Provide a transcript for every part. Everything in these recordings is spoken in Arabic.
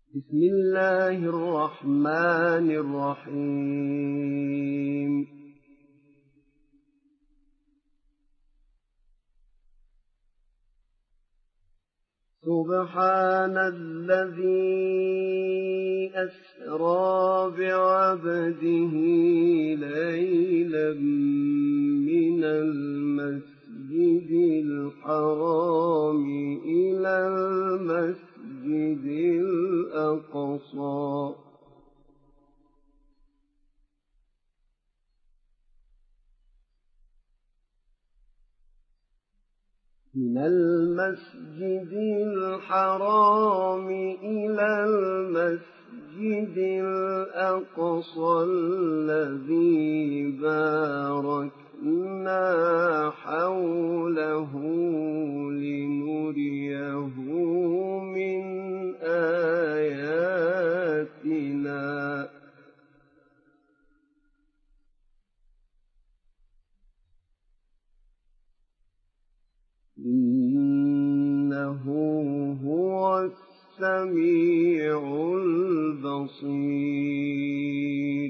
بسم الله الرحمن الرحيم سبحان الذي أسرى بعبده ليلا من المسجد الحرام إلى المسجد الأقصى من المسجد الحرام إلى المسجد الأقصى الذي باركنا حوله لنريه من آياتنا إنه هو السميع البصير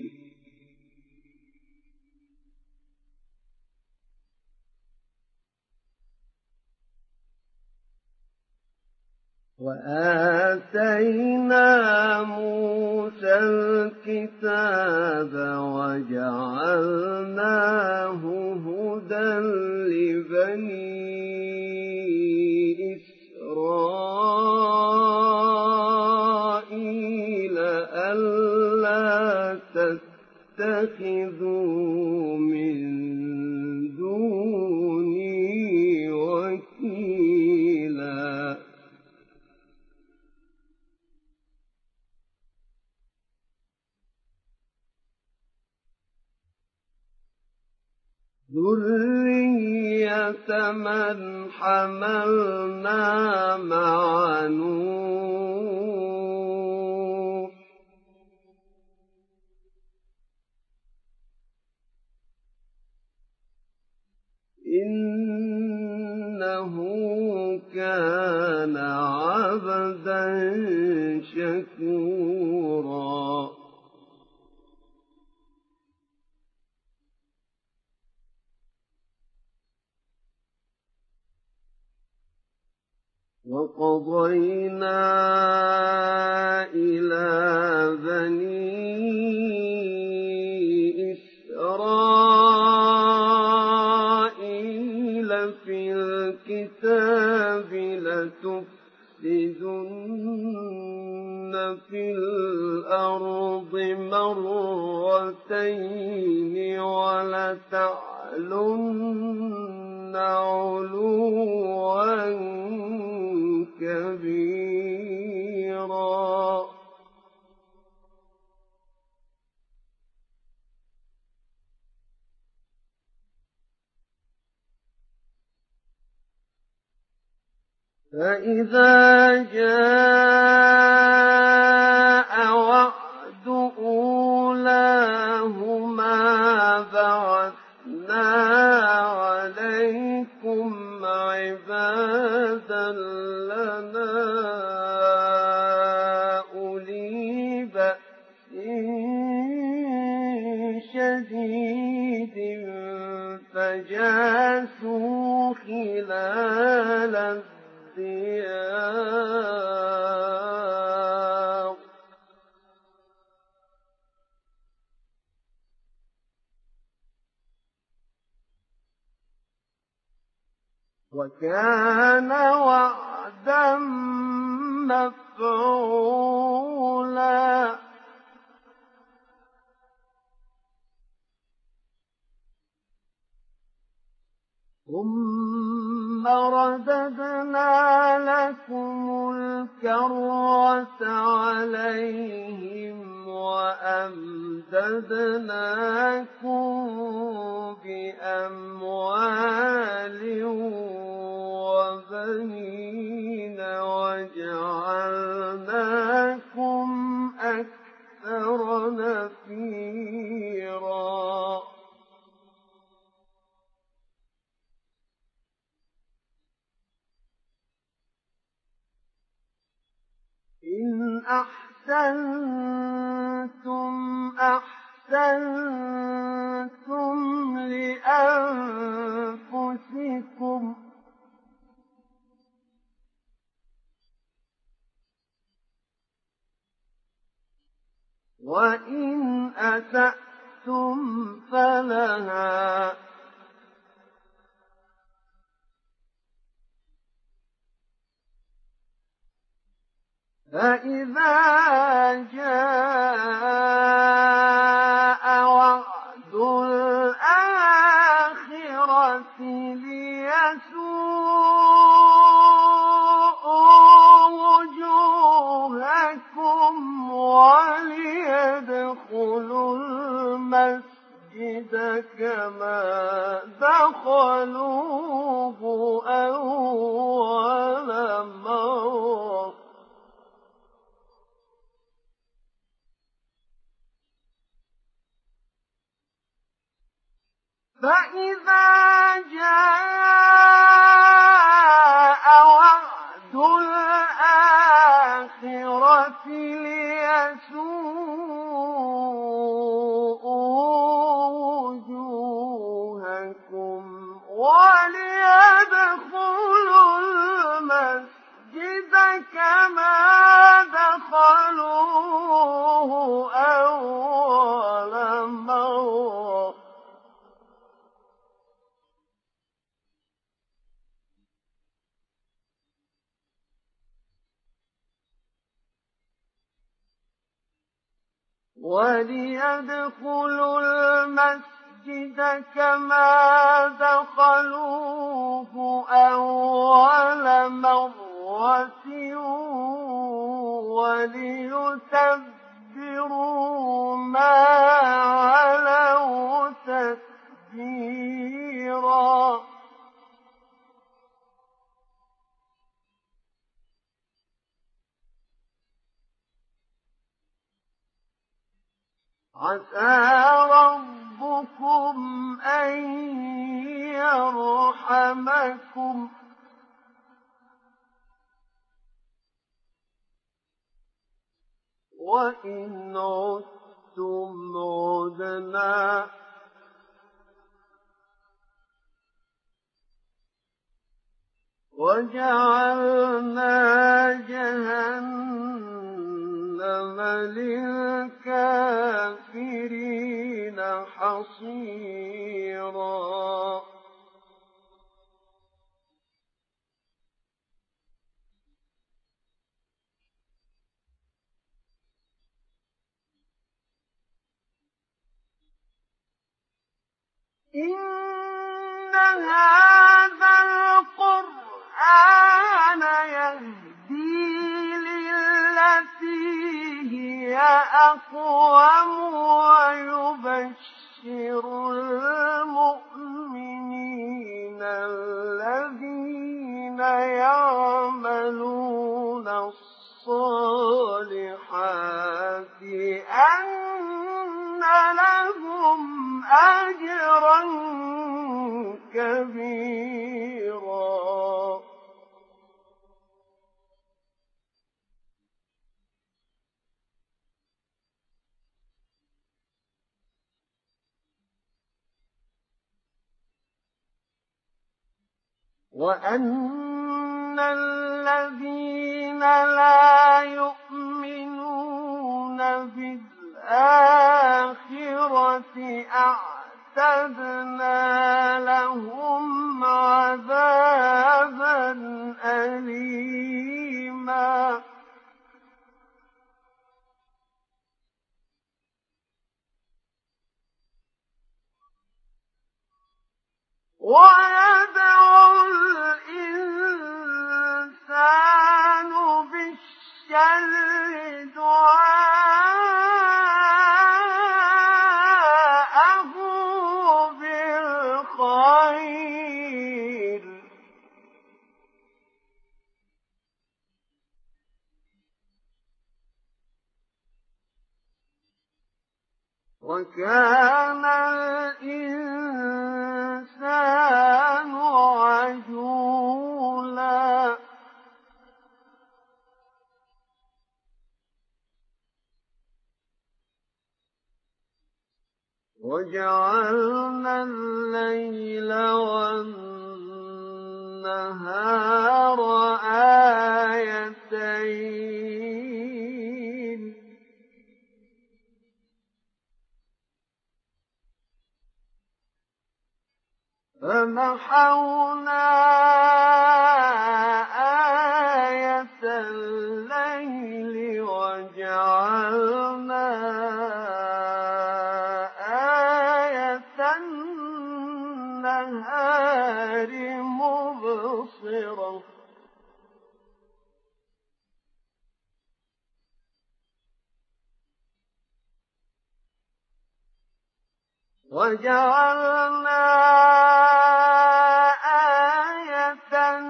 وآتينا موسى الكتاب وجعلناه هدى لبني إسرائيل ألا تتخذوا من دوني وكيلا ذرية من حملنا مع نوح إنه كان عبدا شكورا وقضينا إلى بني إسرائيل في الكتاب لتفسدن في الأرض مرتين ولتعلن علوا كبيرا فإذا جاء وعد أولاهما بعثنا عليكم عبادا لنا أولي بأس شديد فجاسوا خلال الديار وكان وعدا مفعولا ثم رددنا لكم الكرة عليهم وأمددناكم بأموال وبنين وجعلناكم أكثر نفيرا إن أحسنتم أحسنتم لأنفسكم وإن أسأتم فلها فإذا جاء وعد الآخرة ليسوءوا وجوهكم وليدخلوا المسجد كما دخلوه أول مرة فإذا جاء وعد الآخرة ليسوءوا وجوهكم وليدخلوا المسجد كما دخلوه أول مرة وليدخلوا المسجد كما دخلوه أول مرة وليتبروا ما علوا تتبيرا عسى ربكم أن يرحمكم وإن عدتم عدنا وجعلنا جهنم للكافرين حصيرا إن هذا القرآن يهدي للتي هي أقوم ويبشر المؤمنين الذين يعملون الصالحات أن لهم أجرا كبيرا وأن الذين لا يؤمنون بالآخرة أعتدنا لهم عذابا أليما ويدعو الإنسان بالشر دعاءه بالخير وكان الإنسان عجولا وجعلنا الليل والنهار آيتين فمحونا آية الليل وجعلنا آية النهار مبصرة وجعلنا آية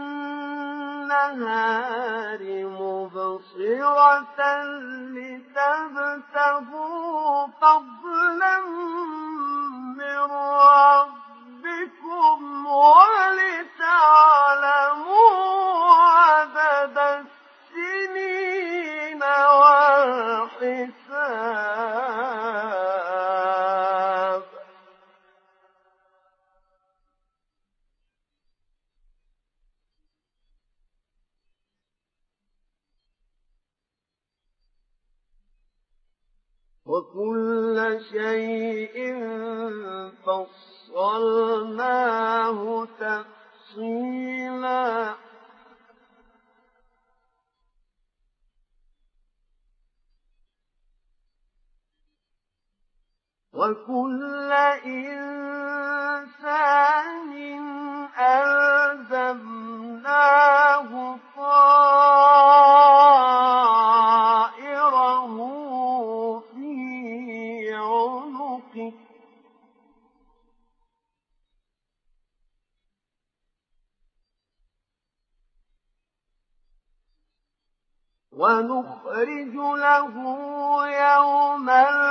النهار مبصرة لتبتغوا فضلا من ربكم ولتعلموا عدد السنين والحساب وكل شيء فصلناه تفصيلا وكل إنسان ألزمناه طائره في عنقه ونخرج له يوم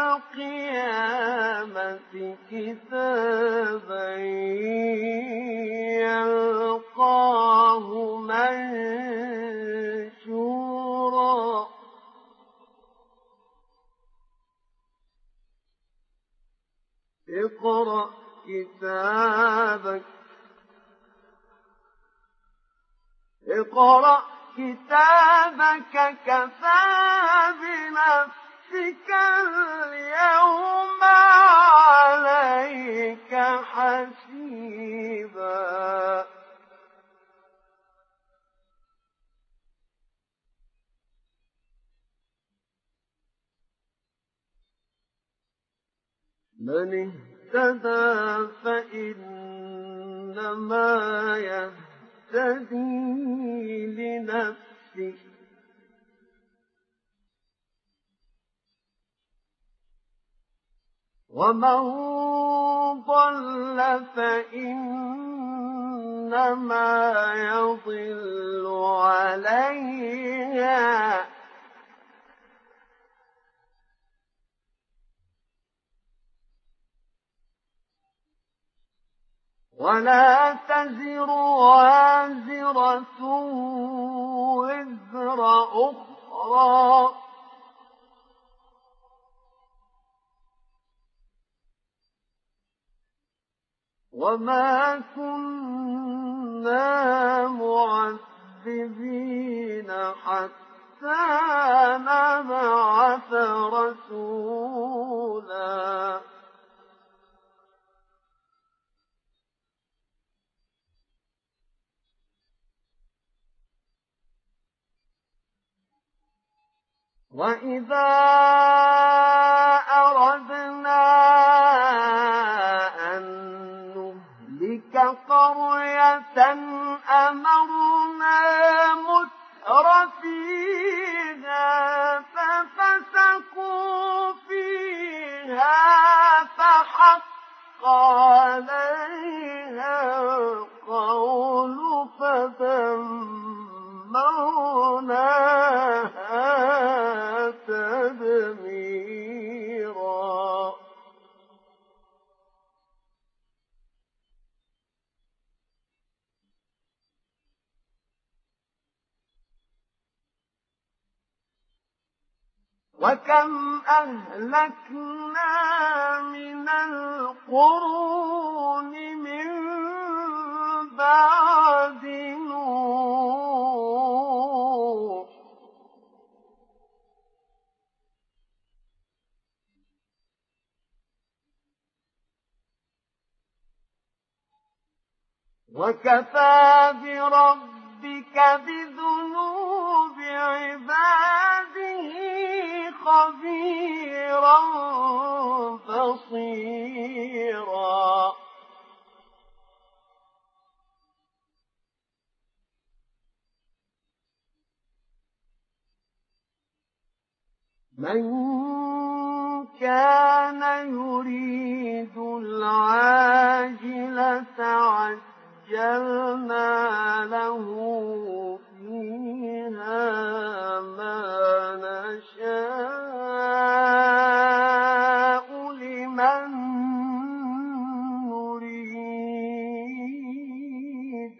القيامة كتابا يلقاه منشورا اقرأ كتابك كفى بنفسك اليوم عليك حسيبا من اهتدى فإنما يهتدي لنفسه ومن ضل فإنما يضل عليها ولا تزر وازرة وزر أخرى وما كنا معذبين حتى نبعث رسولا وإذا أردنا أن نهلك قرية أمرنا متر فيها ففسقوا فيها فحق عليها القول فدمرناها تدميرا وكم أهلكنا من القرون من بعد نوح وكفى بربك بذنوب عباده خبيرا بصيرا من كان يريد العاجلة عجلنا له فيها ما نشاء لمن نريد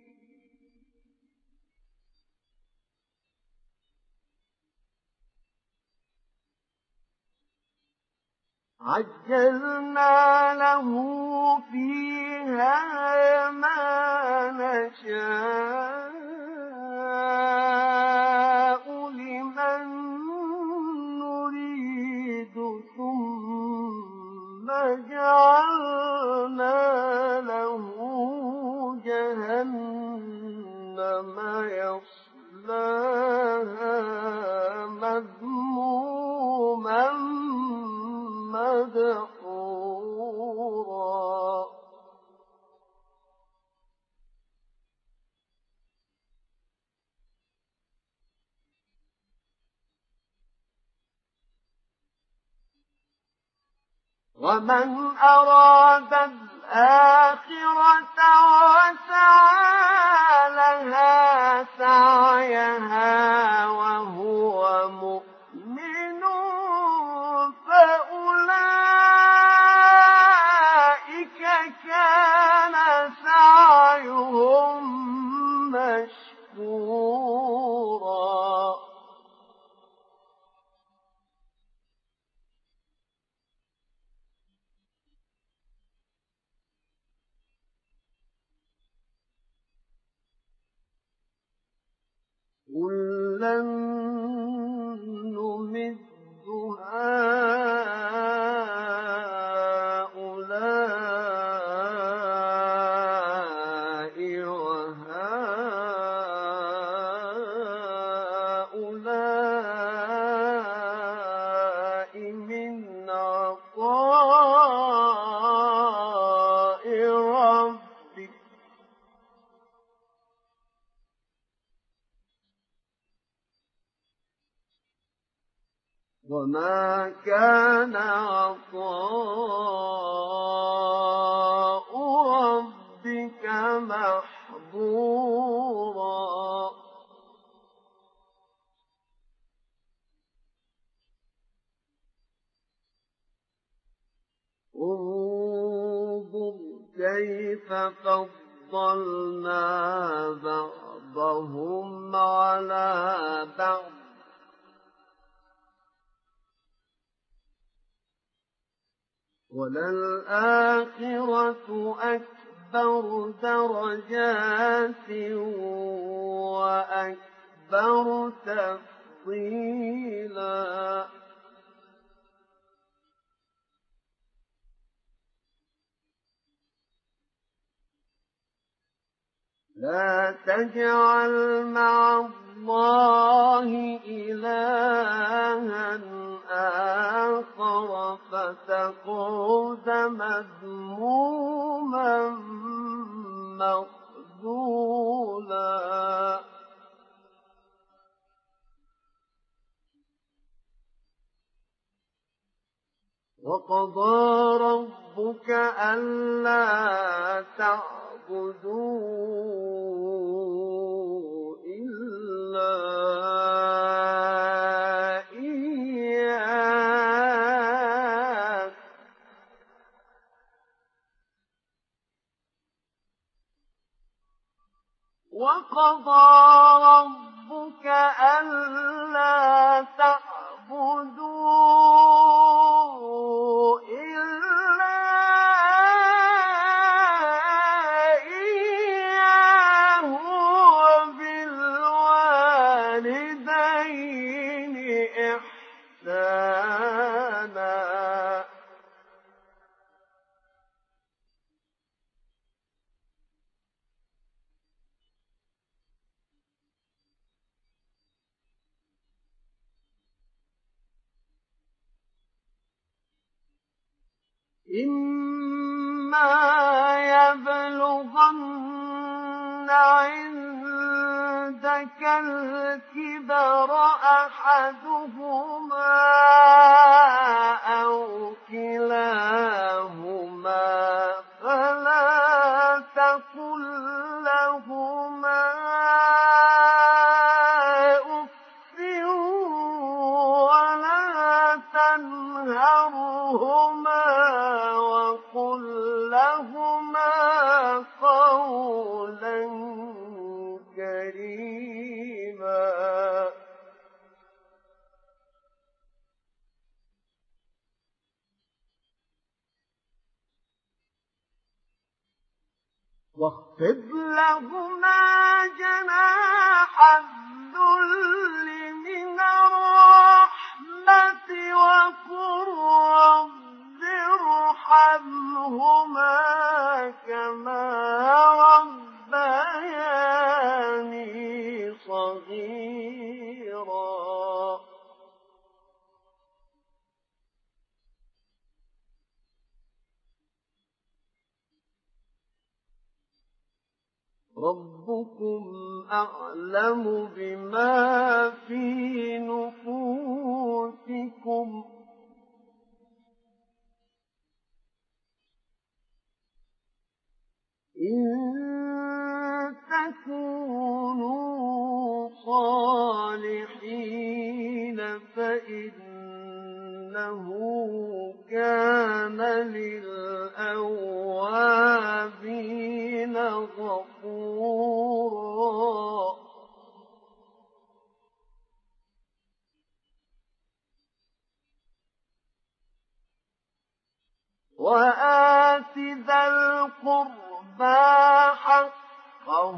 عجلنا له فيها ما نشاء لمن نريد ثم جعلنا له جهنم يصلاها مذموما مدحورا ومن أراد الآخرة وسعى لها سعيها وهو مؤمن فأولئك كان سعيهم مشكورا كُلًّا نُّمِدُّ هَٰؤُلَاءِ وَهَٰؤُلَاءِ مِنْ عَطَاءِ رَبِّكَ ۚ وَمَا كَانَ عَطَاءُ رَبِّكَ مَحْظُورًا انظُرْ كَيْفَ فَضَّلْنَا بَعْضَهُمْ عَلَىٰ بَعْضٍ ۚ وَلَلْآخِرَةُ أَكْبَرُ دَرَجَاتٍ وَأَكْبَرُ تَفْضِيلًا لَا تَجْعَلْ مَعَ اللَّهِ إِلَٰهًا آخَرَ فَتَقْعُدَ مَذْمُومًا مَّخْذُولًا وَقَضَىٰ رَبُّكَ أَلَّا تَعْبُدُوا إِلَّا إِيَّاهُ وَقَضَىٰ رَبُّكَ أَلَّا تَعْبُدُوا إما يبلغن عندك الكبر أحدهما أو كلاهما فلا تقل لهما أف ولا تنهرهما وقل لهما قولا كريما. واخفض لهما جناح الذل من الرحمة وقل رب ارحمهما كما ربياني صغيرا. ربكم أعلم بما في نفوسكم إن تكونوا صالحين فإنه كان للأوابين غفورا. وآت ذا القربى حقه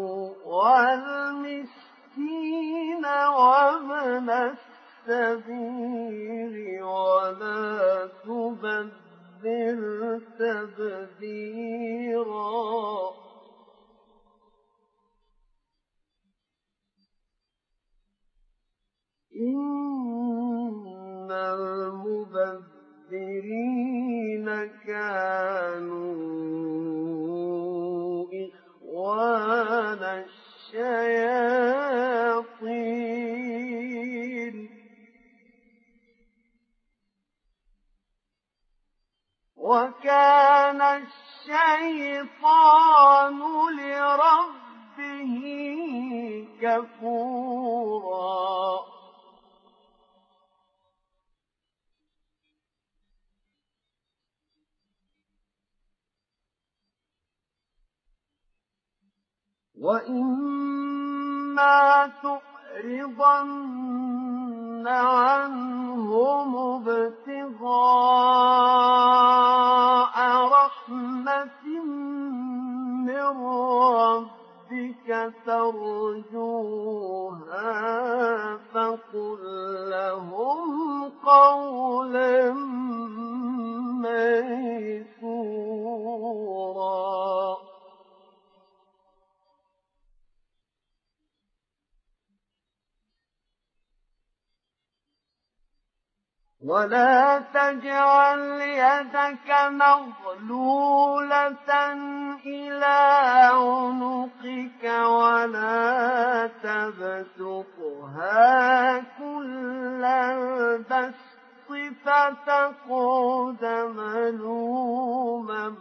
والمسكين وابن السبيل ولا تبذر تبذيرا. إن المبذرين كانوا إخوان الشياطين وكان الشيطان لربه كفورا. وإما تعرضن عنهم ابتغاء رحمة من ربك ترجوها فقل لهم قولا ميسورا. ولا تجعل يدك مغلولة إلى عنقك ولا تبسطها كل البسط فتقعد ملوما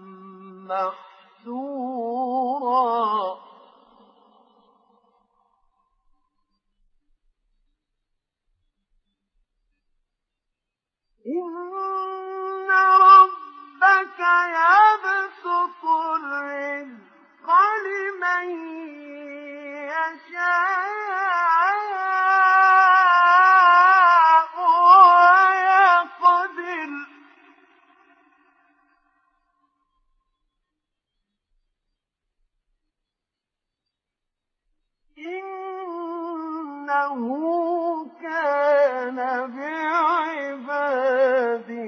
محسورا. إن ربك يبسط الرزق لمن يشاء ويقدر إنه كان بعباده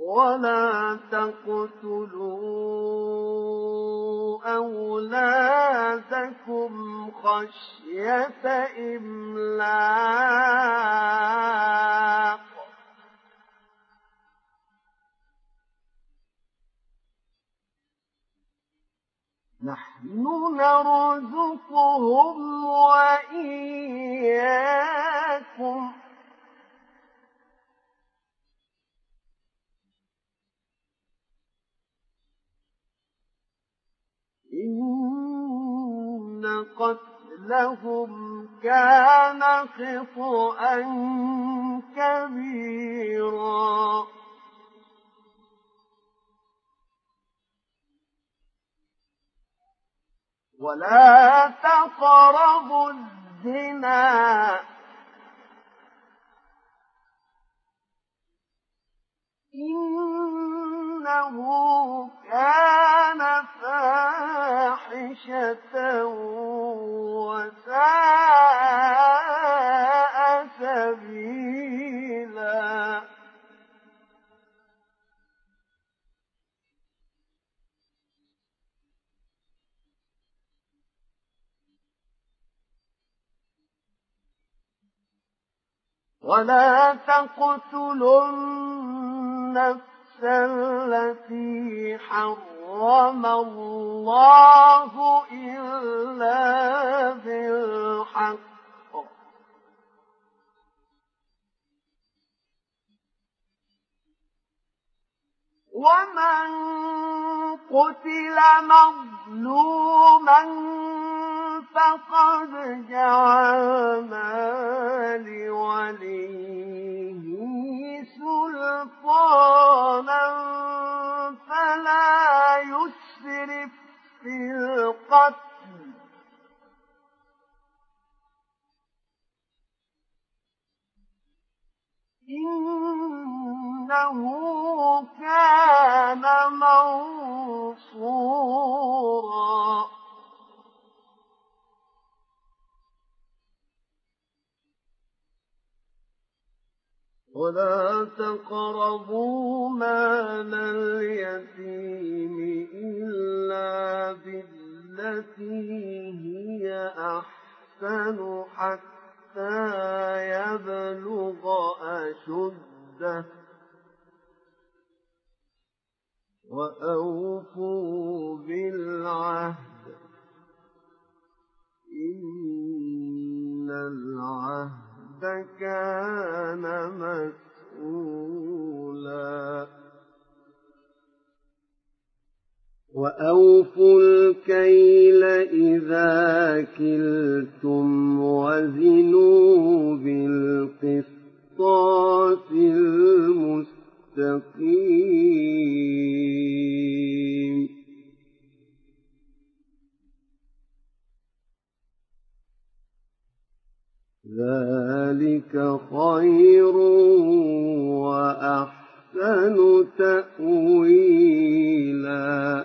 ولا تقتلوا أولادكم خشية إملاق نحن نرزقهم وإياكم إن قتلهم كان خطأ كبيرا ولا تقربوا الزنا إنه كان فاحشة وساء سبيلا ولا تقتلوا النفس التي حرم الله إلا بالحق ومن قتل مظلوما فقد جعلنا لوليه سلطانا فلا يسرف في القتل إنه كان منصورا ولا تقربوا مال اليتيم إلا بالتي هي أحسن حتى يبلغ أشده وأوفوا بالعهد إن العهد كان مسؤولا وأوفوا الكيل إذا كلتم وزنوا بالقسطاس المستقيم ذلك خير وأحسن تأويلا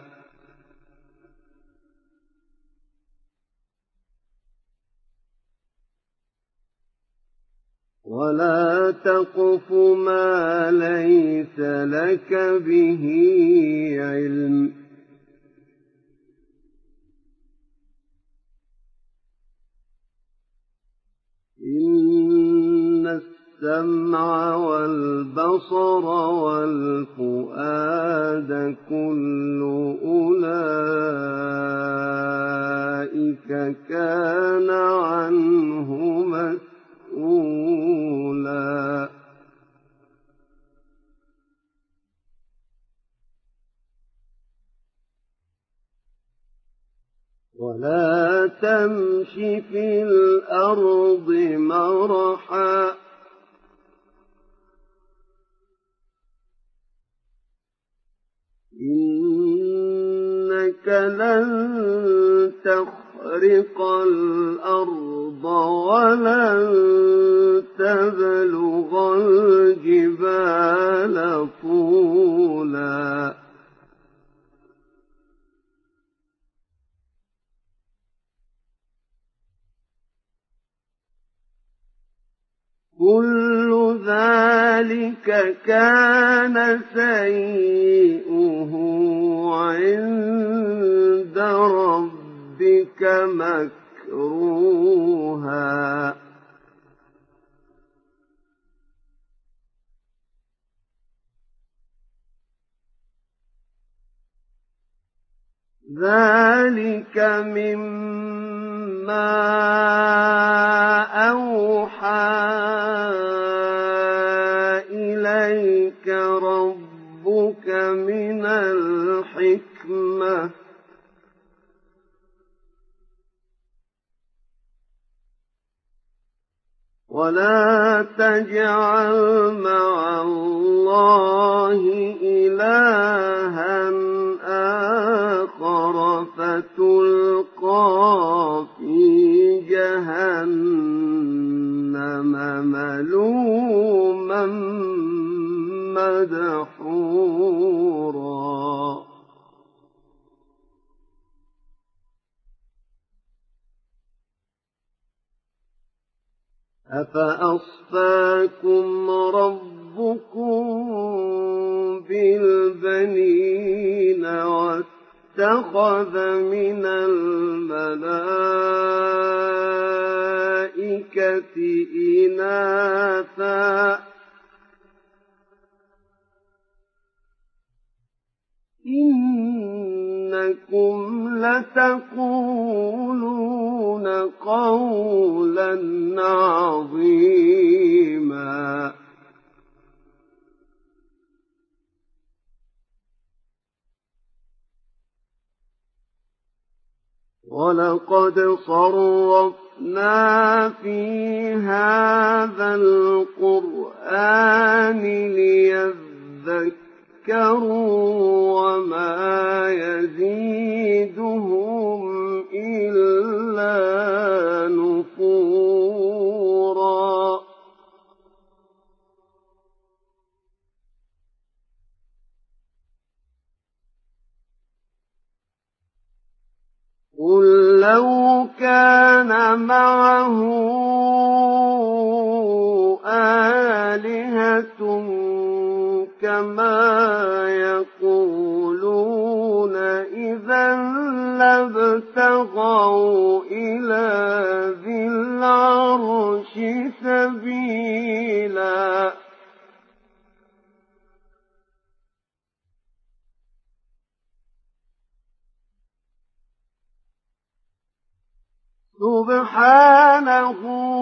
ولا تقف ما ليس لك به علم إن السمع والبصر والفؤاد كل أولئك كان عنه مسؤولا ولا تمش في الأرض مرحا إنك لن تخرق الأرض ولن تبلغ الجبال طولا كل ذلك ذلك كان سيئه عند ربك مكروها ذلك مما أوحى إليك ربك من الحكمة ولا تجعل مع الله إلها آخر فتلقى في جهنم ملوما مدحورا أفأصفاكم ربكم بالبنين واتخذ من الملائكة إناثا إنكم لتقولون قولا عظيما ولقد صرفنا في هذا القرآن ليذكروا وما يزيدهم إلا نفورا قل لو كان معه آلهة كما يقولون إذا لابتغوا إلى ذي العرش سبيلا سبحانه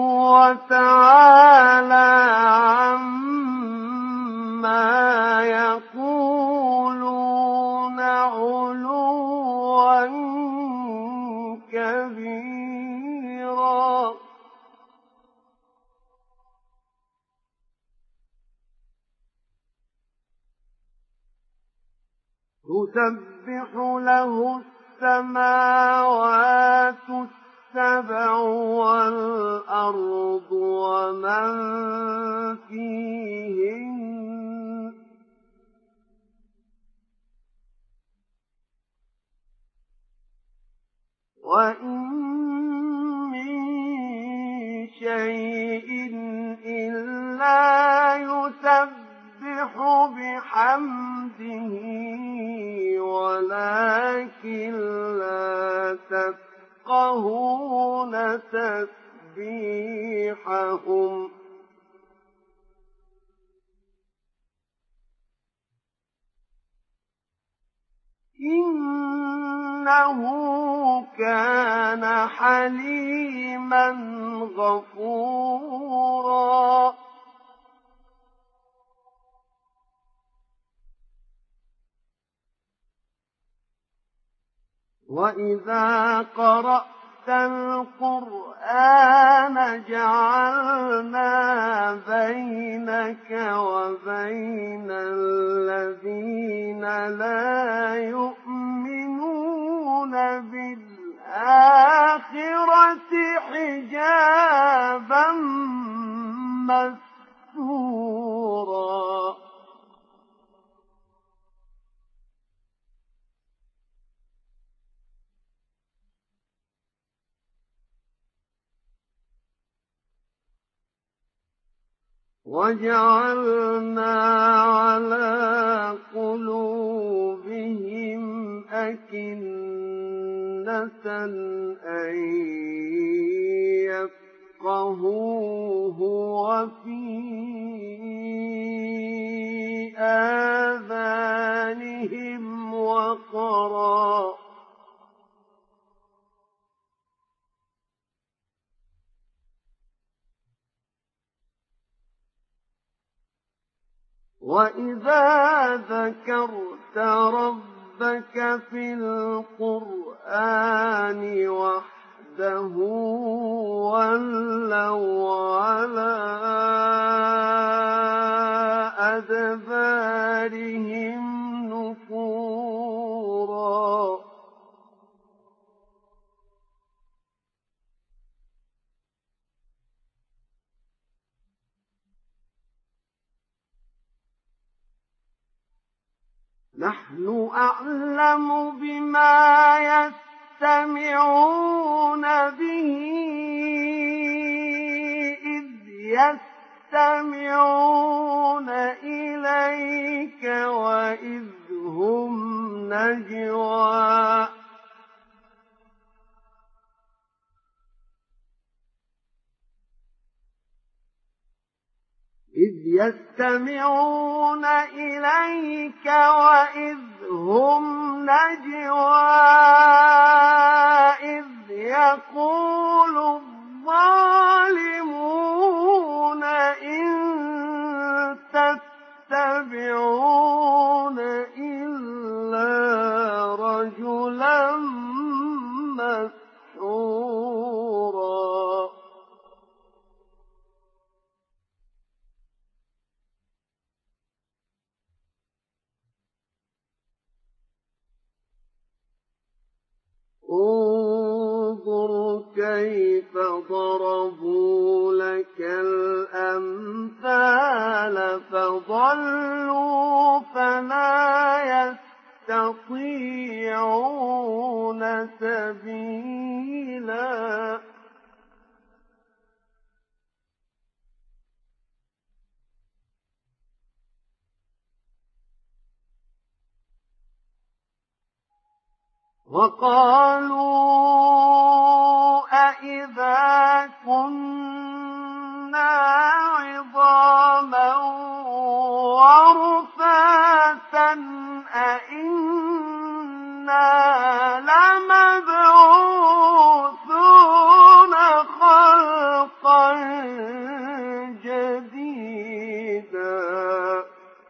وتعالى عما يقولون علوا كبيرا تسبح له السماوات السبع والأرض ومن فيهن وإن من شيء إلا يسبح بحمده ولكن لا تفقهون تسبيحهم إنه كان حليما غفورا وإذا قرأت القرآن جعلنا بينك وبين الذين لا يؤمنون بالآخرة حجابا مستورا وجعلنا على قلوبهم أكنة أن يفقهوه وفي آذانهم وقرا وإذا ذكرت ربك في القرآن وحده ولوا على أدبارهم نفورا نحن أعلم بما يستمعون به إذ يستمعون إليك وإذ هم نجوى إذ يستمعون إليك وإذ هم نجوى إذ يقول الظالمون إن تتبعون إلا رجلا مسحورا انظر كيف ضربوا لك الأمثال فضلوا فلا يستطيعون سبيلا وقالوا أإذا كنا عظاما ورفاتا أإنا لمبعوثون خلقا جديدا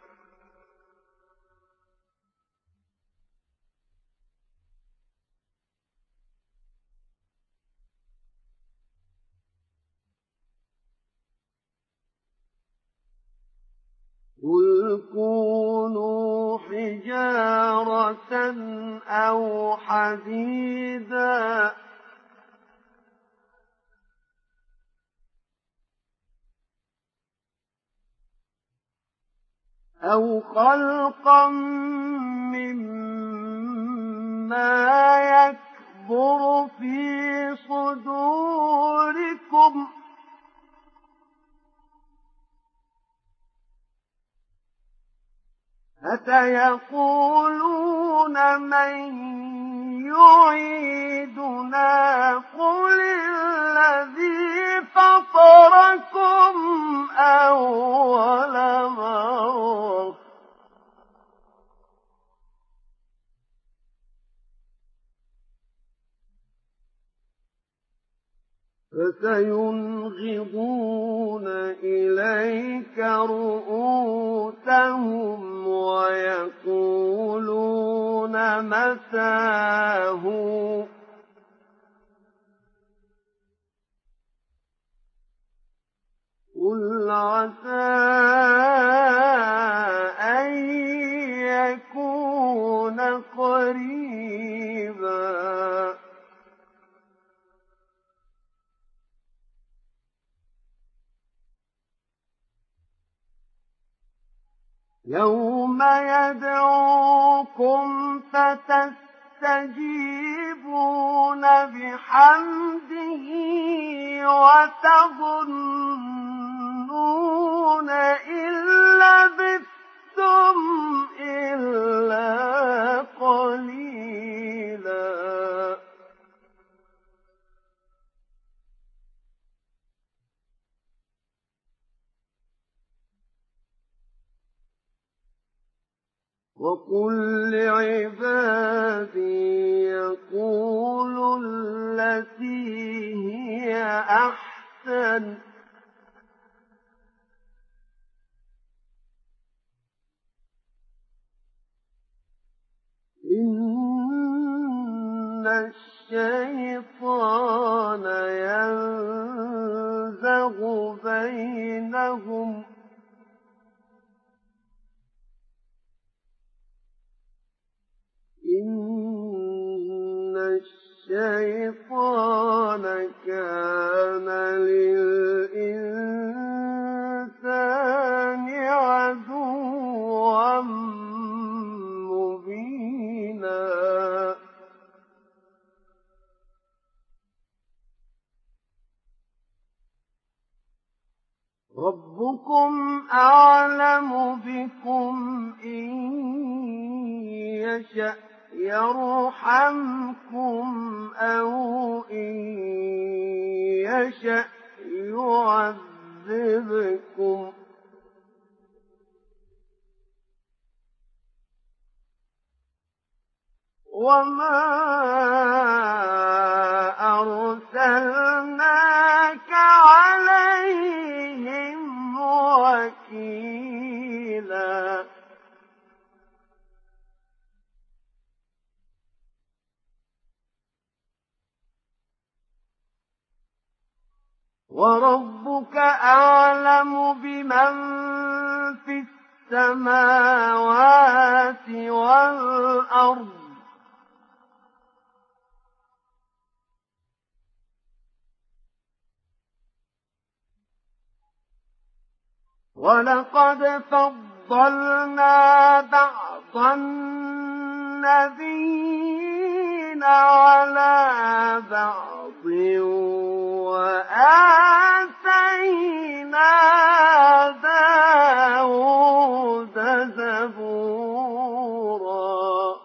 قل كونوا حجارة أو حديدا أو خلقا مما يكبر في صدوركم فسيقولون من يعيدنا قل الذي فطركم أول مرة فسينغضون إليك رؤوسهم ويقولون متاه قل عسى أن يكون قريبا يوم يدعوكم فتستجيبون بحمده وتظنون تعدون إن لبثتم إلا قليلا وقل لعبادي يقولوا التي هي أحسن إن الشيطان ينزغ بينهم إن الشيطان كان للإنسان عدوا مبينا ربكم أعلم بكم إن يشأ يرحمكم أو إن يشأ يعذبكم وما أرسلناك عليهم وكيلا وربك أعلم بمن في السماوات والأرض ولقد فضلنا بعض النبيين على بعض وآتينا داود زبورا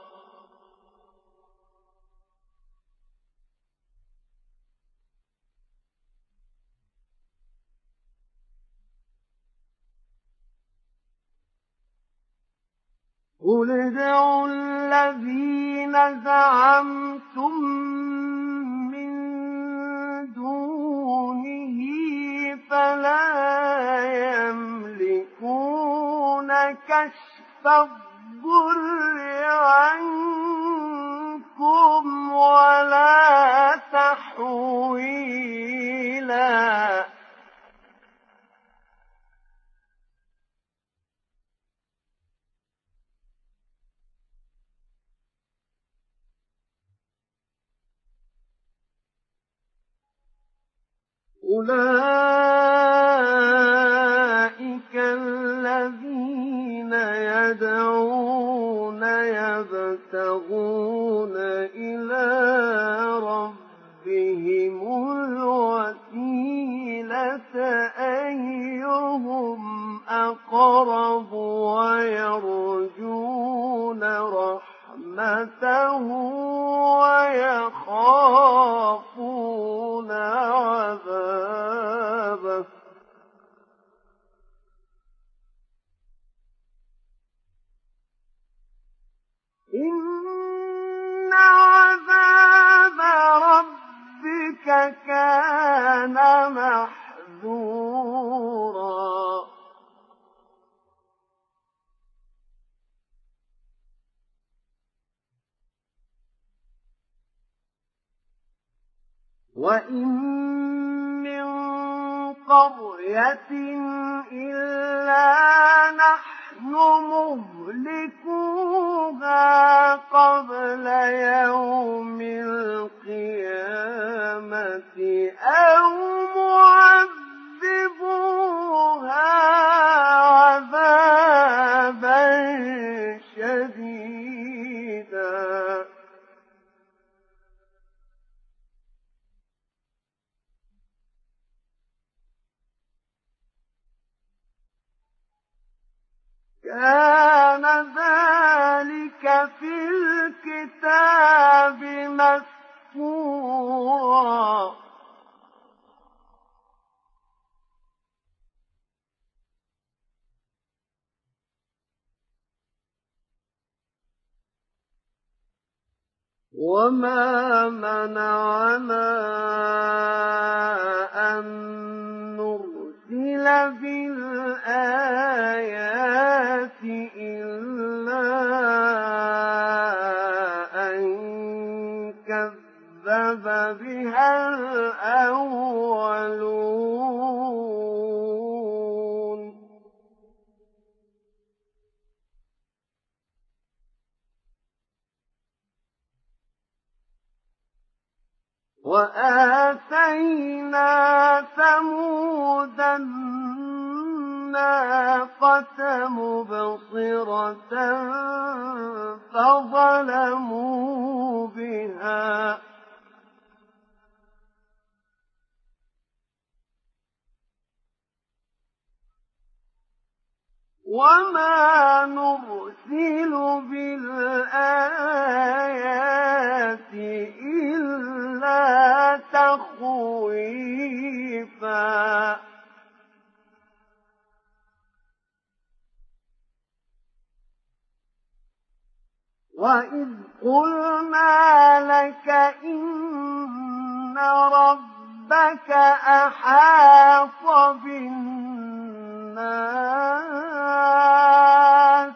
قل ادعوا الذين زعمتم من دونه فلا يملكون كشف الضر عنكم ولا تحويلا أولئك الذين يدعون يبتغون إلى ربهم الوسيلة أيهم أقرب ويرجون رحمته ويخافون عذابه إن عذاب ربك كان محذورا وإن من قرية إلا نحن مهلكوها قبل يوم القيامة أو معذبوها عذابا شديدا كان ذلك في الكتاب مسطورا وما منعنا أن نرسل بالآيات إلا أن كذب بها الأولون وآتينا ثمود الناقة مبصرة فظلموا بها وما نرسل بالآيات إلا تخويفا وإذ قلنا لك إن ربك أحاط بالناس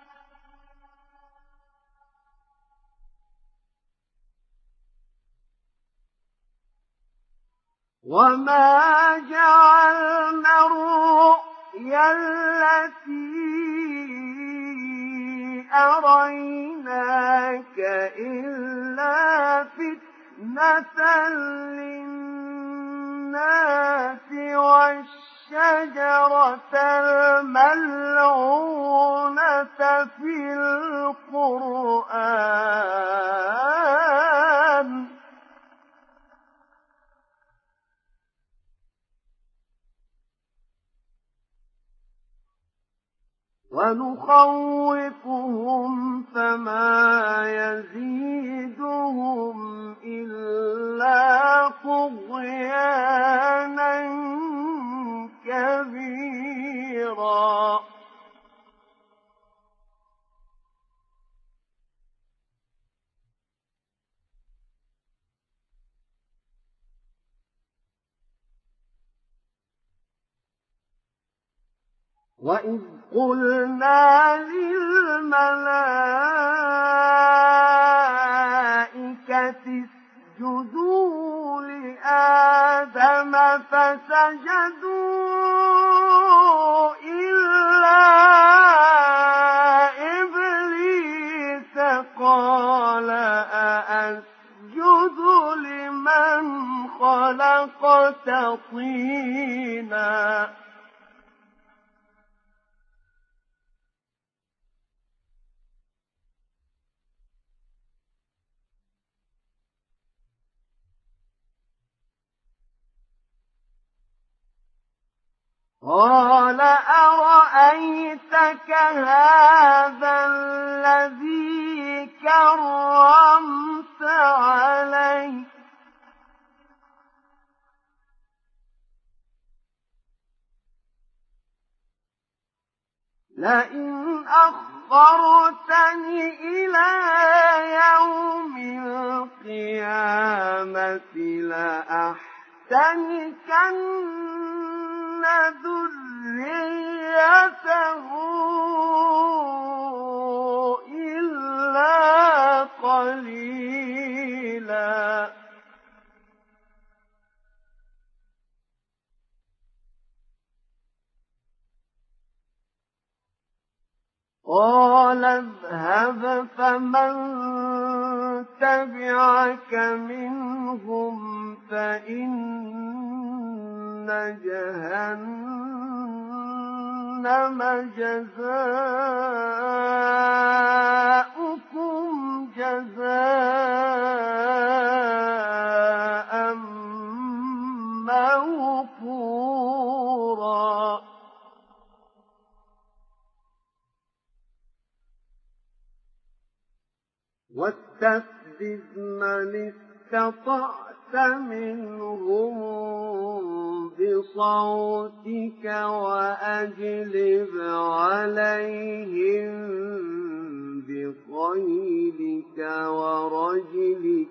وما جعلنا الرؤيا التي أريناك إلا فتنة للناس والشجرة الملعونة في القرآن ونخوفهم فما يزيدهم إلا طغيانا كبيرا وإذ قلنا للملائكة اسجدوا لآدم فسجدوا إلا إبليس قال أأسجد لمن خلقت طينا قال أرأيتك هذا الذي كرمت علي لئن أخرتني إلى يوم القيامة لأحتنكن ذريته إلا قليلا قال اذهب فمن تبعك منهم فإن جهنم جزاؤكم جزاء موفورا واستفزز من استطعت منهم بصوتك وأجلب عليهم بخيلك ورجلك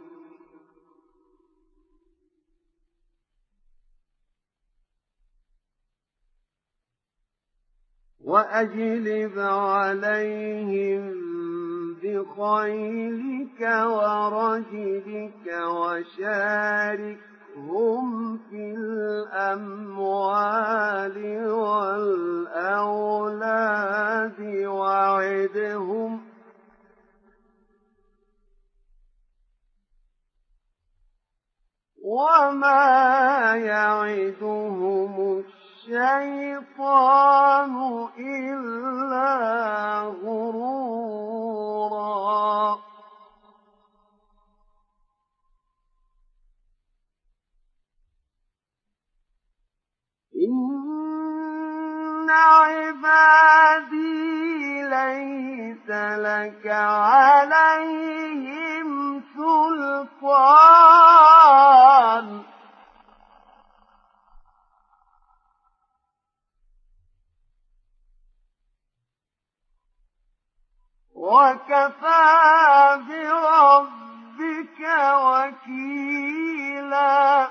وشاركهم في الأموال والأولاد وعدهم وما يعدهم الشيطان إلا غرورا إن عبادي ليس لك عليهم سلطان وكفى بربك وكيلا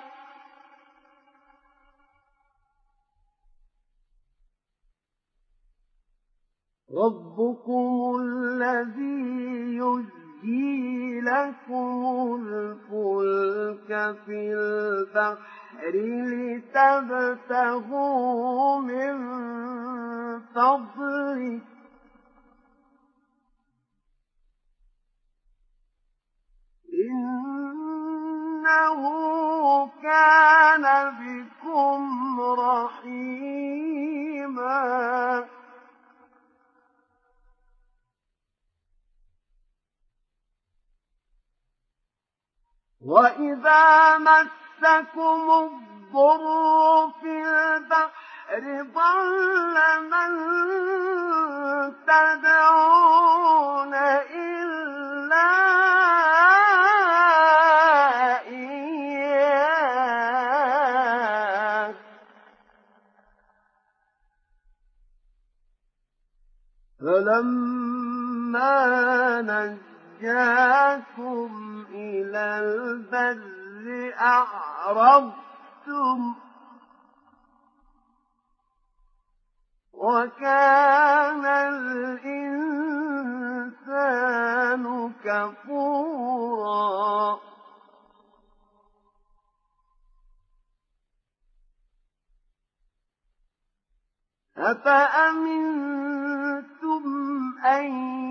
ربكم الذي يزجي لكم الفلك في البحر لتبتغوا من فضله إنه كان بكم رحيما وإذا مسكم الضر في البحر ضل من تدعون إلا إياه فلما نجاكم إلى البر أعرضتم وكان الإنسان كفورا أفأمنتم أن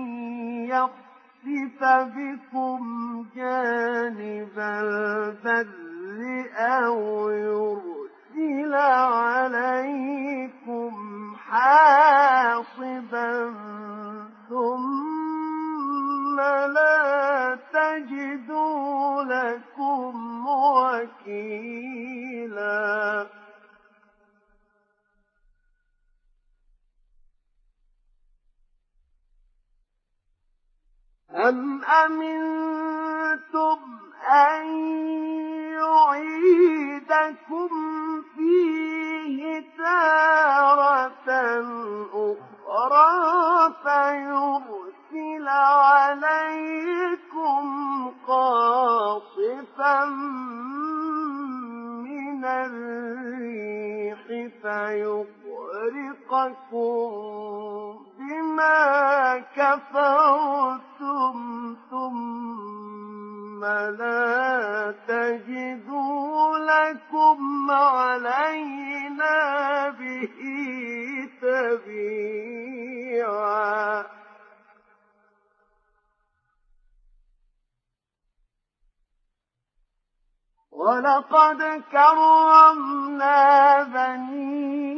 يخسف بكم جانب البر أو يرسل عليكم حاصبا ثم لا تجدوا لكم وكيلا أم أمنتم أن يعيدكم فيه تارة أخرى فيرسل عليكم قاصفا من الريح فيغرقكم بما كفرتم ثم لا تجدوا لكم علينا به تبيعا ولقد كرمنا بني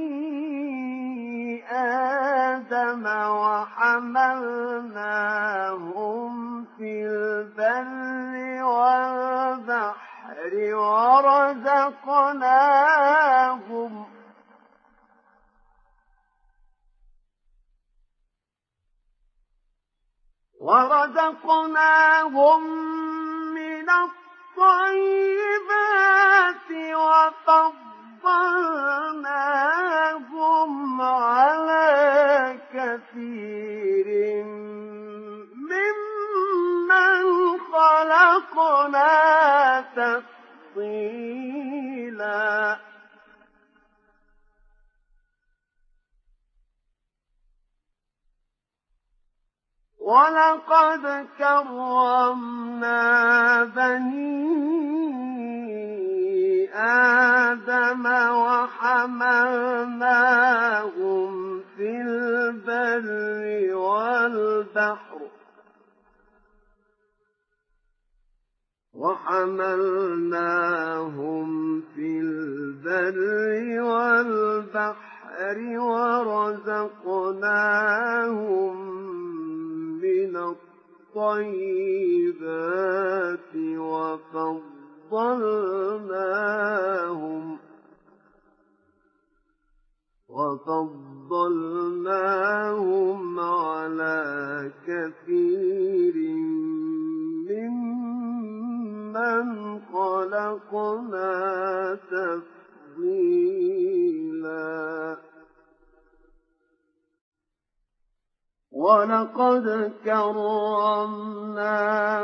آدم وحملناهم في البر والبحر ورزقناهم من الطيبات وفضلناهم على كثير ممن خلقنا تفضيلا ولقد كرمنا بني آدم وحملناهم في البر والبحر ورزقناهم من الطيبات وفضلناهم على كثير ممن خلقنا تفضيلا ولقد كرمنا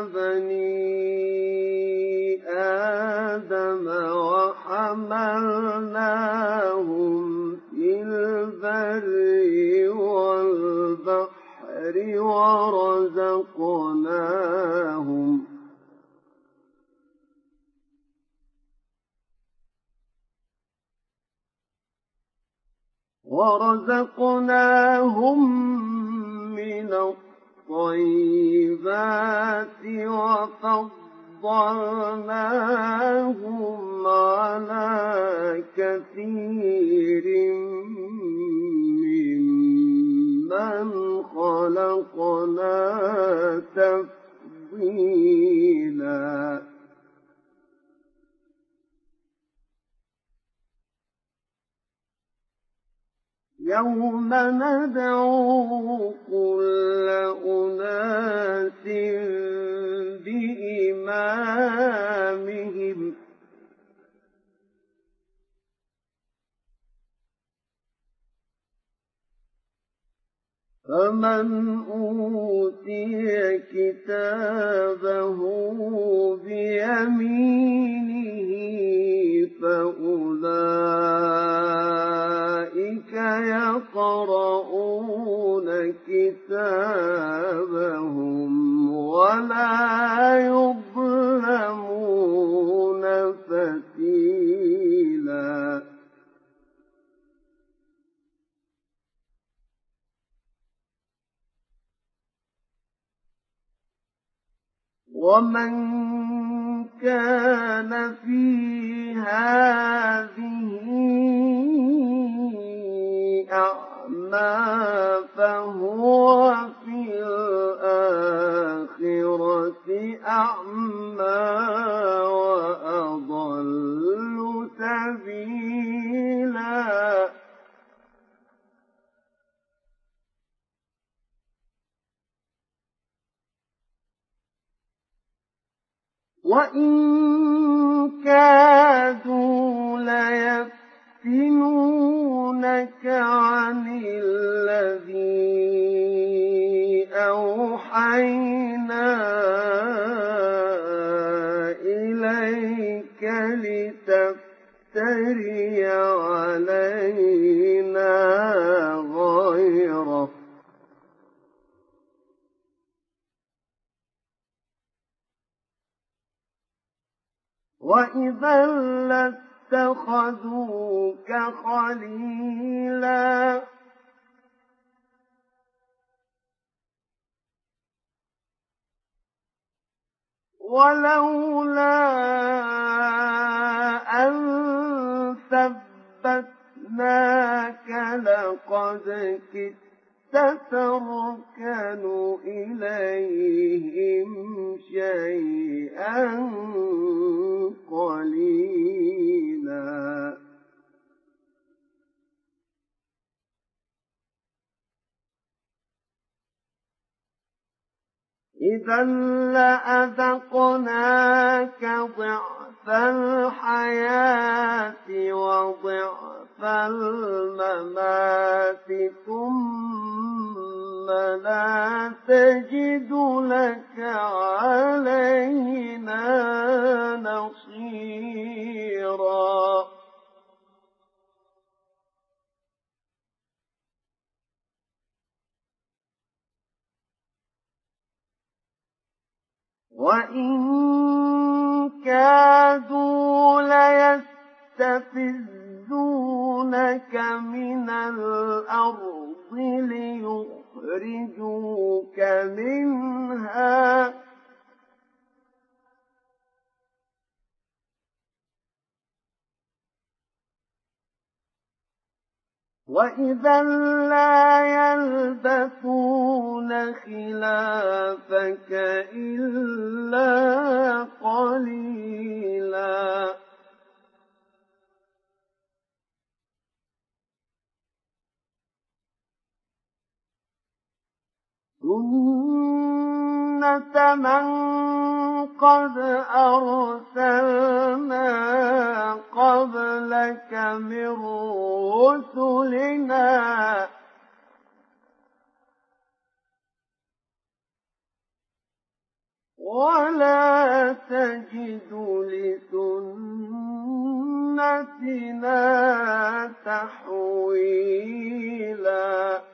بني آدم وحملناهم في البر والبحر ورزقناهم من الطيبات وفضلناهم على كثير ممن خلقنا تفضيلا يوم ندعو كل أناس بإمامهم فمن أوتي كتابه بيمينه فأولئك يقرؤون كتابهم ولا يظلمون فتيلا ومن كان في هذه أعمى فهو في الآخرة أعمى وأضل سبيلا وإن كادوا ليفتنونك عن الذي أوحينا إليك لتفتري علينا غيره وإذا لاتخذوك خليلا ولولا أن ثبتناك لقد كدت تركن إليهم شيئا قليلا إذا لأذقناك ضعف الحياة وضعف الممات ثم لا تجد لك علينا نصيرا. وإن كادوا ليستفزونك من الأرض ليخرجوك منها وإذا لا يلبثون خلافك إلا قليلا. سنة من قد أرسلنا قبلك من رسلنا ولا تجد لسنتنا تحويلا.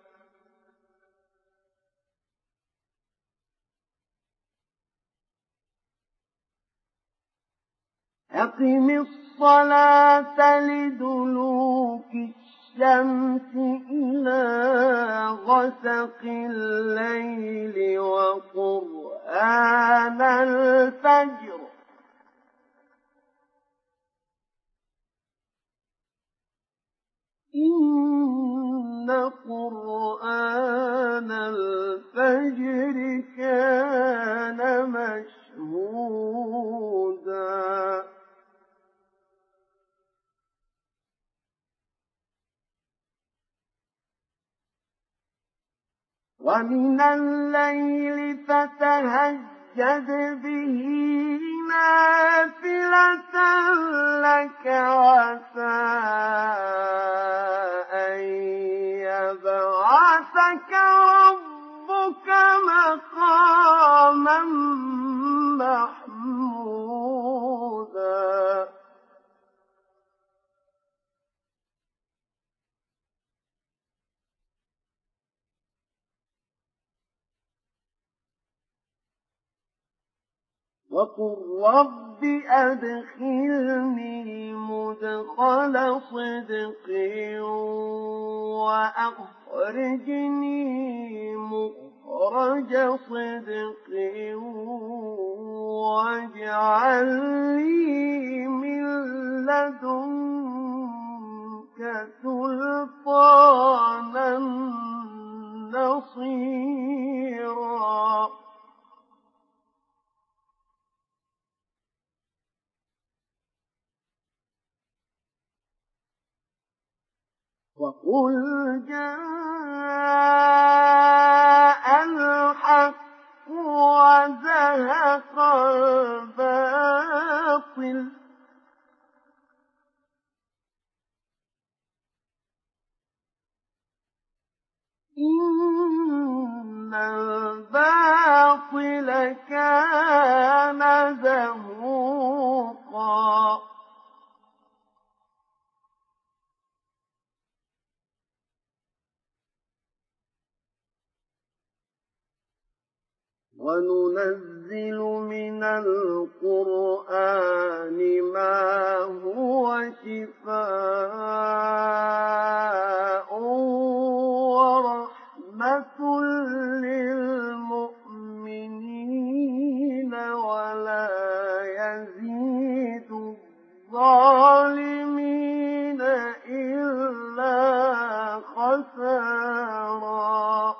أقم الصلاة لدلوك الشمس إلى غسق الليل وقرآن الفجر إن قرآن الفجر كان مشهودا. ومن الليل فتهجد به نافلة لك عسى أن يبعثك ربك مقاما محمودا. وقل رب أدخلني مدخل صدق وأخرجني مخرج صدق واجعل لي من لدنك سلطانا نصيرا. وقل جاء الحق وزهق الباطل إن الباطل كان زهوقا. وننزل من القرآن ما هو شفاء ورحمة للمؤمنين ولا يزيد الظالمين إلا خسارا.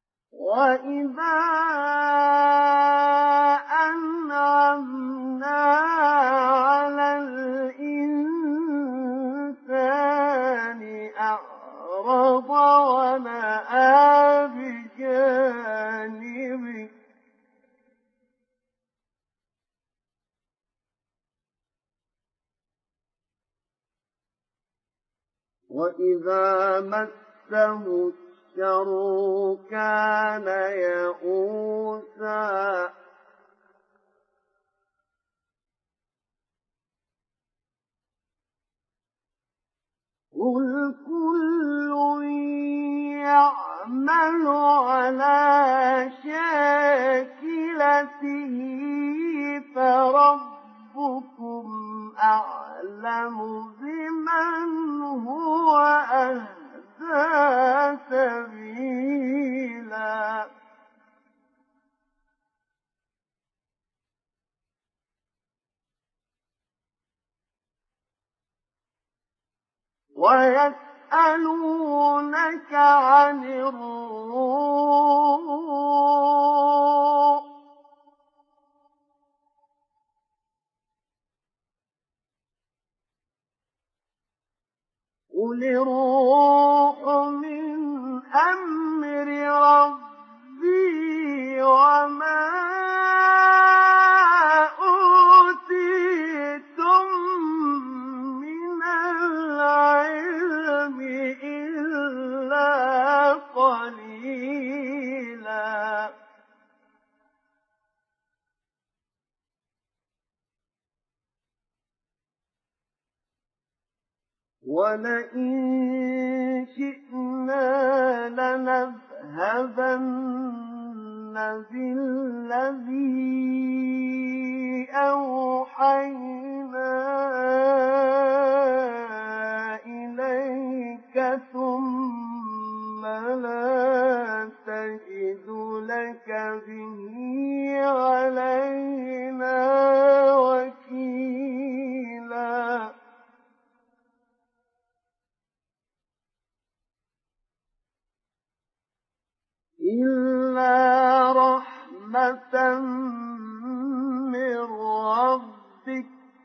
وإذا أنعمنا وإذا مسه الشر كان يئوسا قل كل يعمل على شاكلته فربكم أعلم بمن هو أهدى سبيلا ويسألونك عن الروح قل الروح من أمر ربي وما أوتيتم من العلم إلا قليلا ولئن شئنا لنذهبن بالذي أوحينا إليك ثم لا تجد لك به علينا وكيلا إلا رحمة من ربك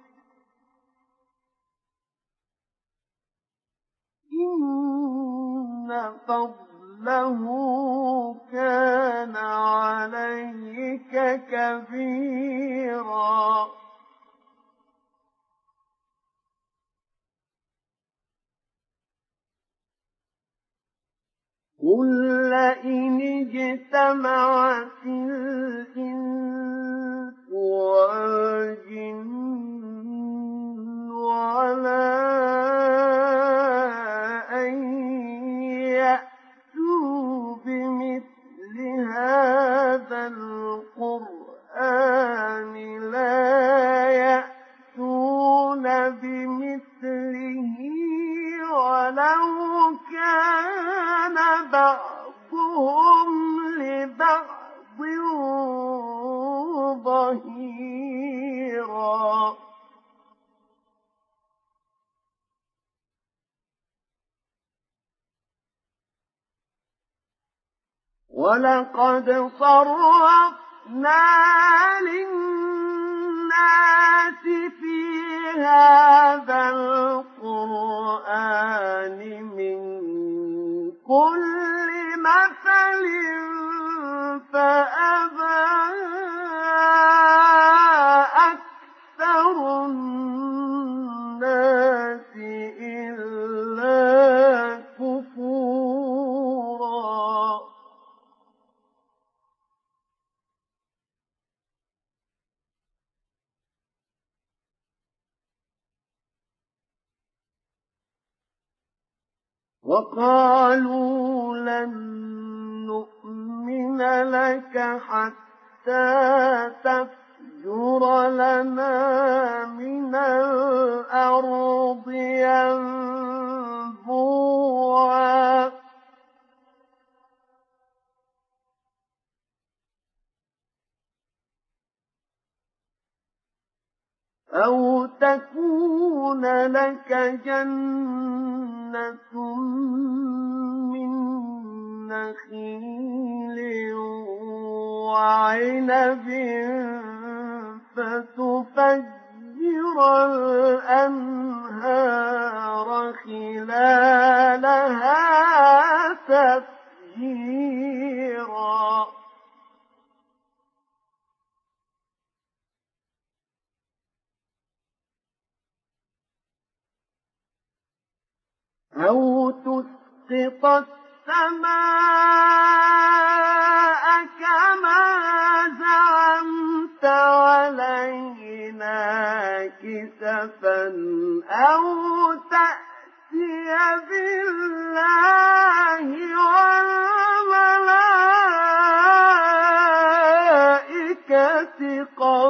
إن فضله كان عليك كبيرا قل لئن اجتمعت الإنس والجن على أن يأتوا بمثل هذا القرآن لا يأتون بمثله ولو كان بعضهم لبعض ظهيرا ولقد صرفنا للناس في هذا القرآن من كل مثل فأبى أكثر الناس إلا كفورا وقالوا لن نؤمن لك حتى تفجر لنا من الأرض ينبوعا أو تكون لك جنة من نخيل وعنب فتفجر الأنهار خلالها تفجيرا أو تسقط السماء كما زعمت علينا كسفا أو تأتي بالله والملائكة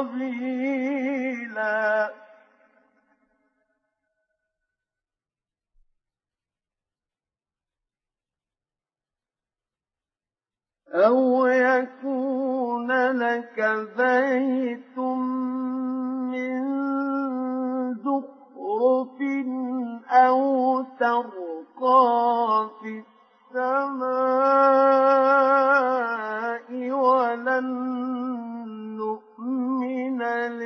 قبيلا أو يكون لك بيت من زخرف أو ترقى في السماء ولن نؤمن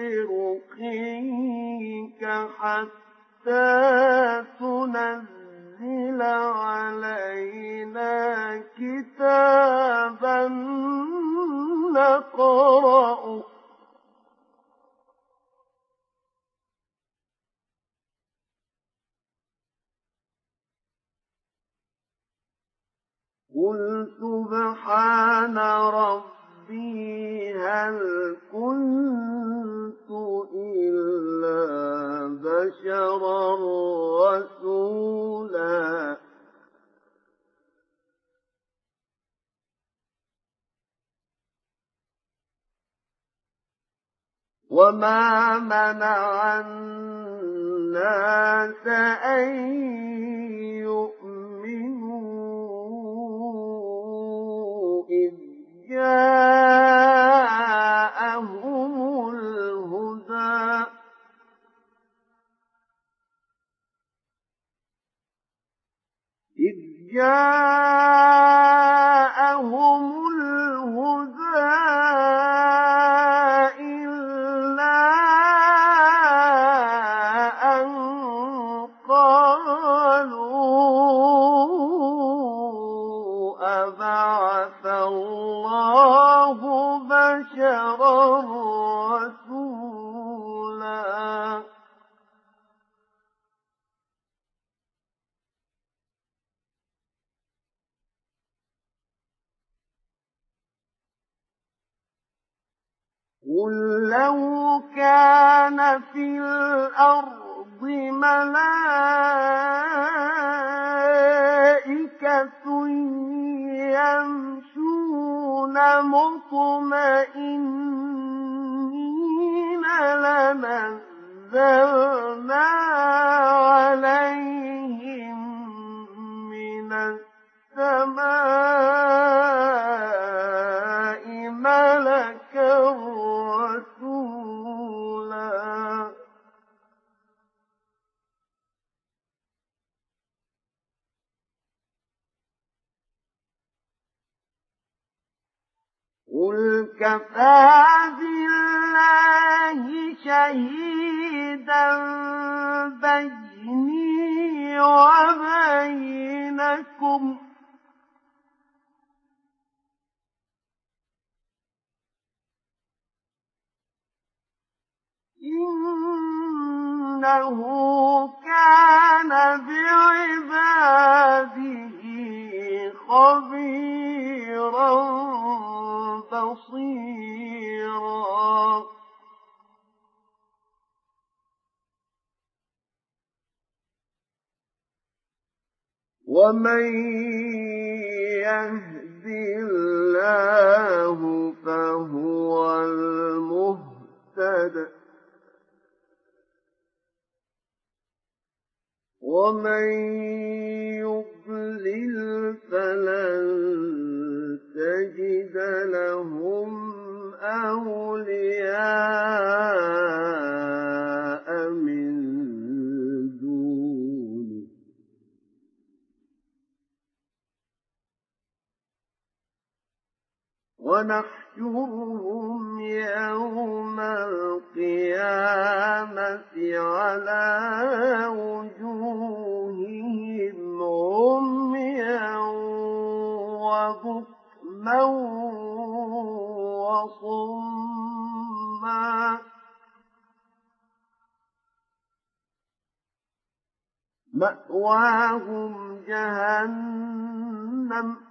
لرقيك حتى تنزل علينا كتابا نقرأه قل سبحان ربي هل كنت إلا بشرا رسولا وما منع الناس أن يؤمنوا إذ جاءهم الهدى إلا أن قالوا أبعث الله بشرا رسولا قل لو كان في الأرض ملائكة يمشون مطمئنين لنزلنا عليهم من السماء ملكا رسولا قل كفى بالله شهيدا بيني وبينكم إنه كان بعباده خبيرا بصيرا ومن يهد الله فهو المهتد ومن يضلل فلن تجد لهم أولياء من دونه ونحشرهم يوم القيامة على وجوههم عميا وبكما وصما مأواهم جهنم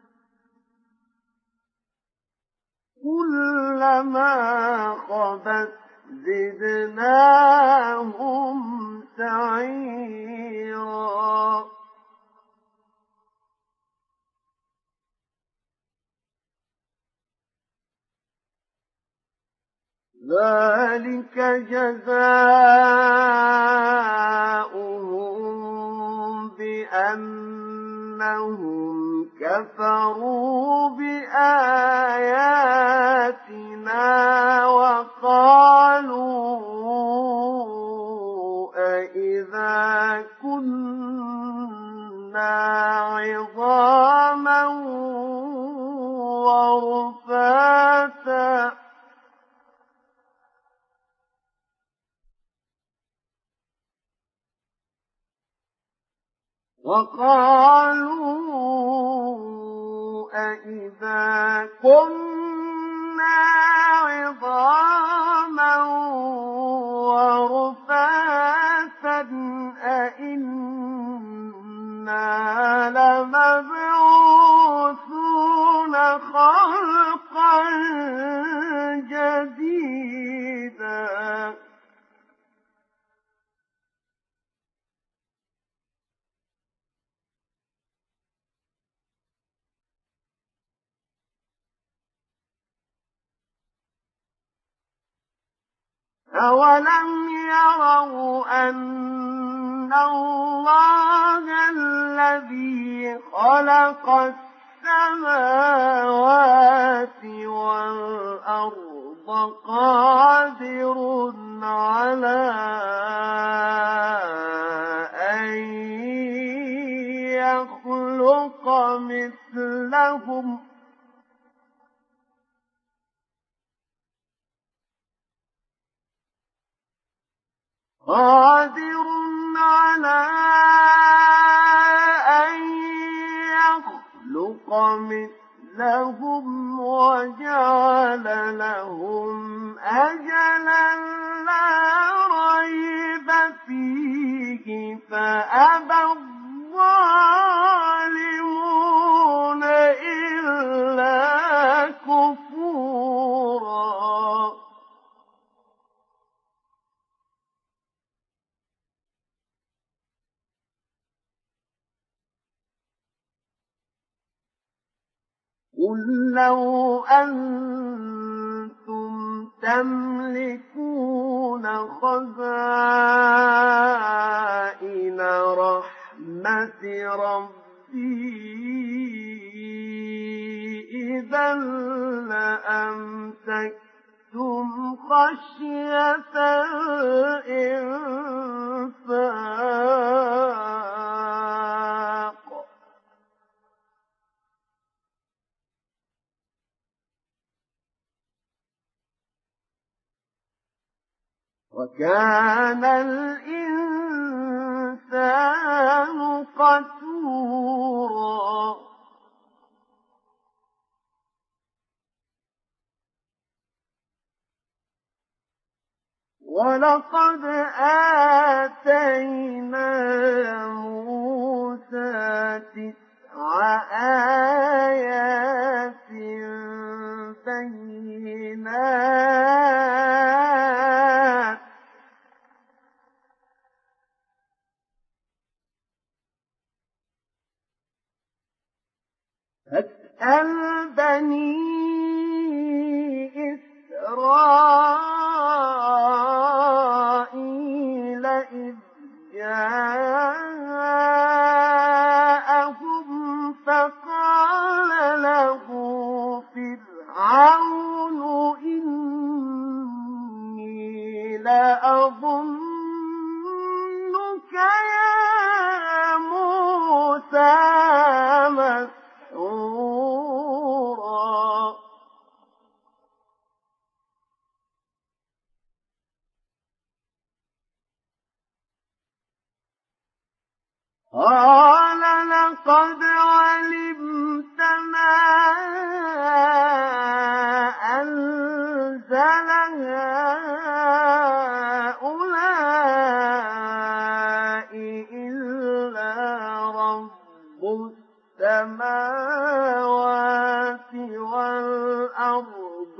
كلما خبت زدناهم سعيرا ذلك جزاؤهم بأنهم كفروا بآياتنا وقالوا أإذا كنا عظاما ورفاتا أإذا كنا عظاما ورفاتا أإنا لمبعوثون خلقا جديدا أولم يروا أن الله الذي خلق السماوات والأرض قادر على أن يخلق مثلهم قادر على أن يخلق مثلهم وجعل لهم أجلا لا ريب فيه فأبى الظالمون إلا كفورا قل لو أنتم تملكون خزائن رحمة ربي إذا لأمسكتم خشية الإنفاق وكان الإنسان قتورا ولقد آتينا موسى 9 آيات بينات فاسأل بني إسرائيل إذ جاءهم فقال له فرعون إني لأظنك يا موسى مسحورا قال لقد علمت ما أنزل هؤلاء إلا السماوات والأرض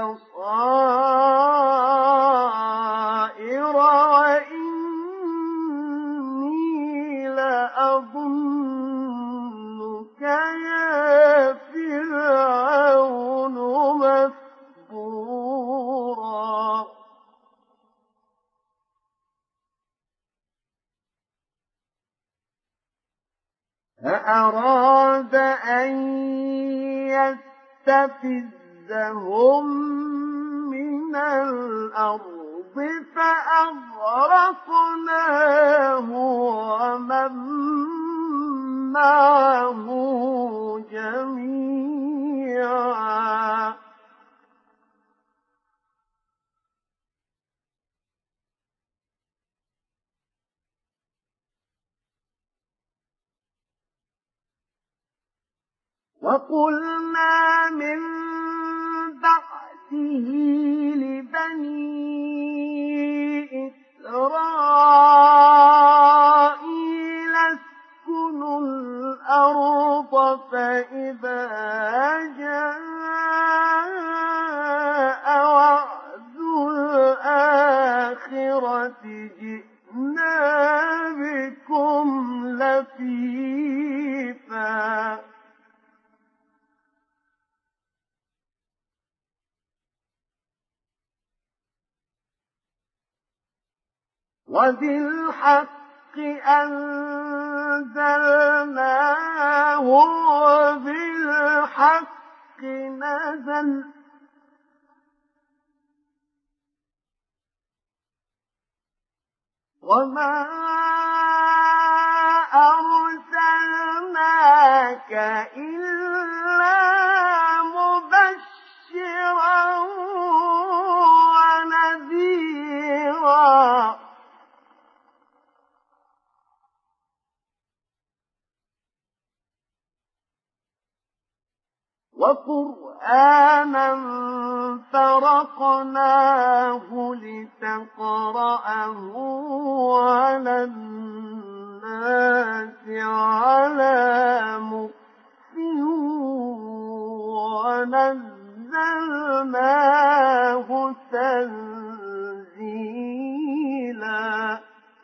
بصائر وإني لأظنك يا فرعون مثبورا فأراد أن يستفزهم من الأرض فأغرقناه ومن معه جميعا وقلنا من بعده لبني إسرائيل اسكنوا الأرض فإذا جاء وعد الآخرة جئنا بكم لفيفا وبالحق أنزلناه وبالحق نزل وما أرسلناك إلا مبشرا ونذيرا وقرآنا فرقناه لتقرأه على الناس على مكث ونزلناه تنزيلا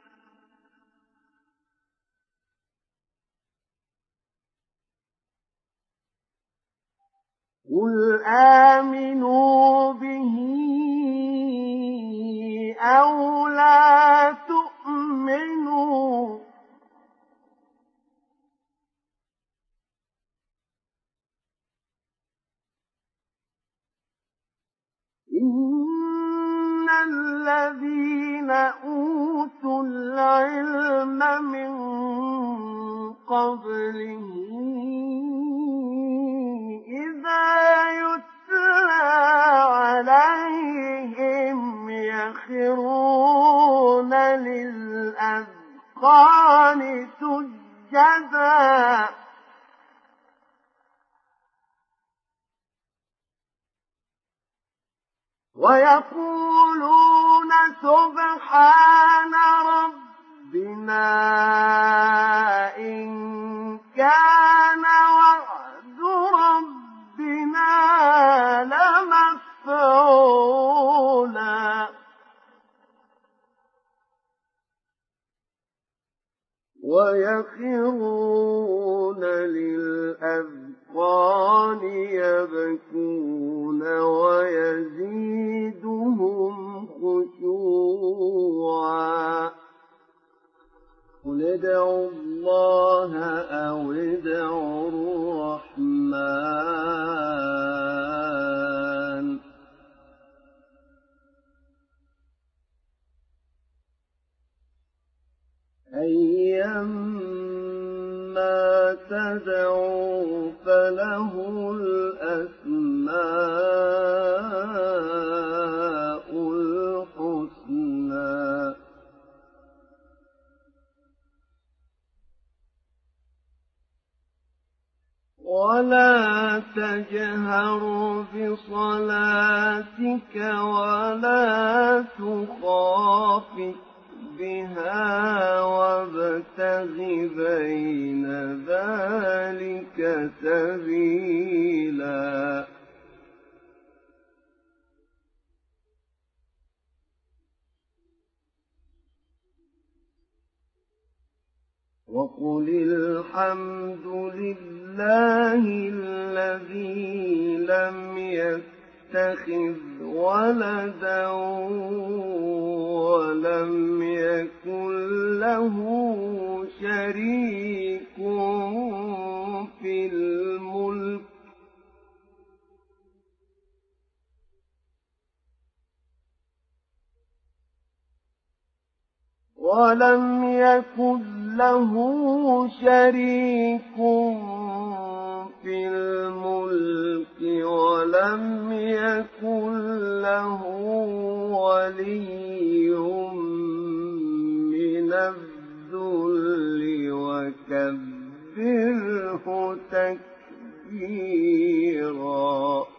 قل آمنوا به أو لا تؤمنوا إن الذين أوتوا العلم من قبله إذا يتلى عليهم يخرون للأذقان سجدا ويقولون سبحان ربنا إن كان وعد ربنا لمفعولا ويخرون للأذقان يبكون ويزيدهم خشوعا قل ادعوا الله أو ادعوا الرحمن أيما تدعوا فله الأسماء الحسنى ولا تجهر بصلاتك ولا تخافت بها وابتغ بين ذلك سبيلا وقل الحمد لله الذي لم يتخذ ولدا ولم يكن له شريك في الملك ولم يكن له ولي من الذل وكبره تكبيرا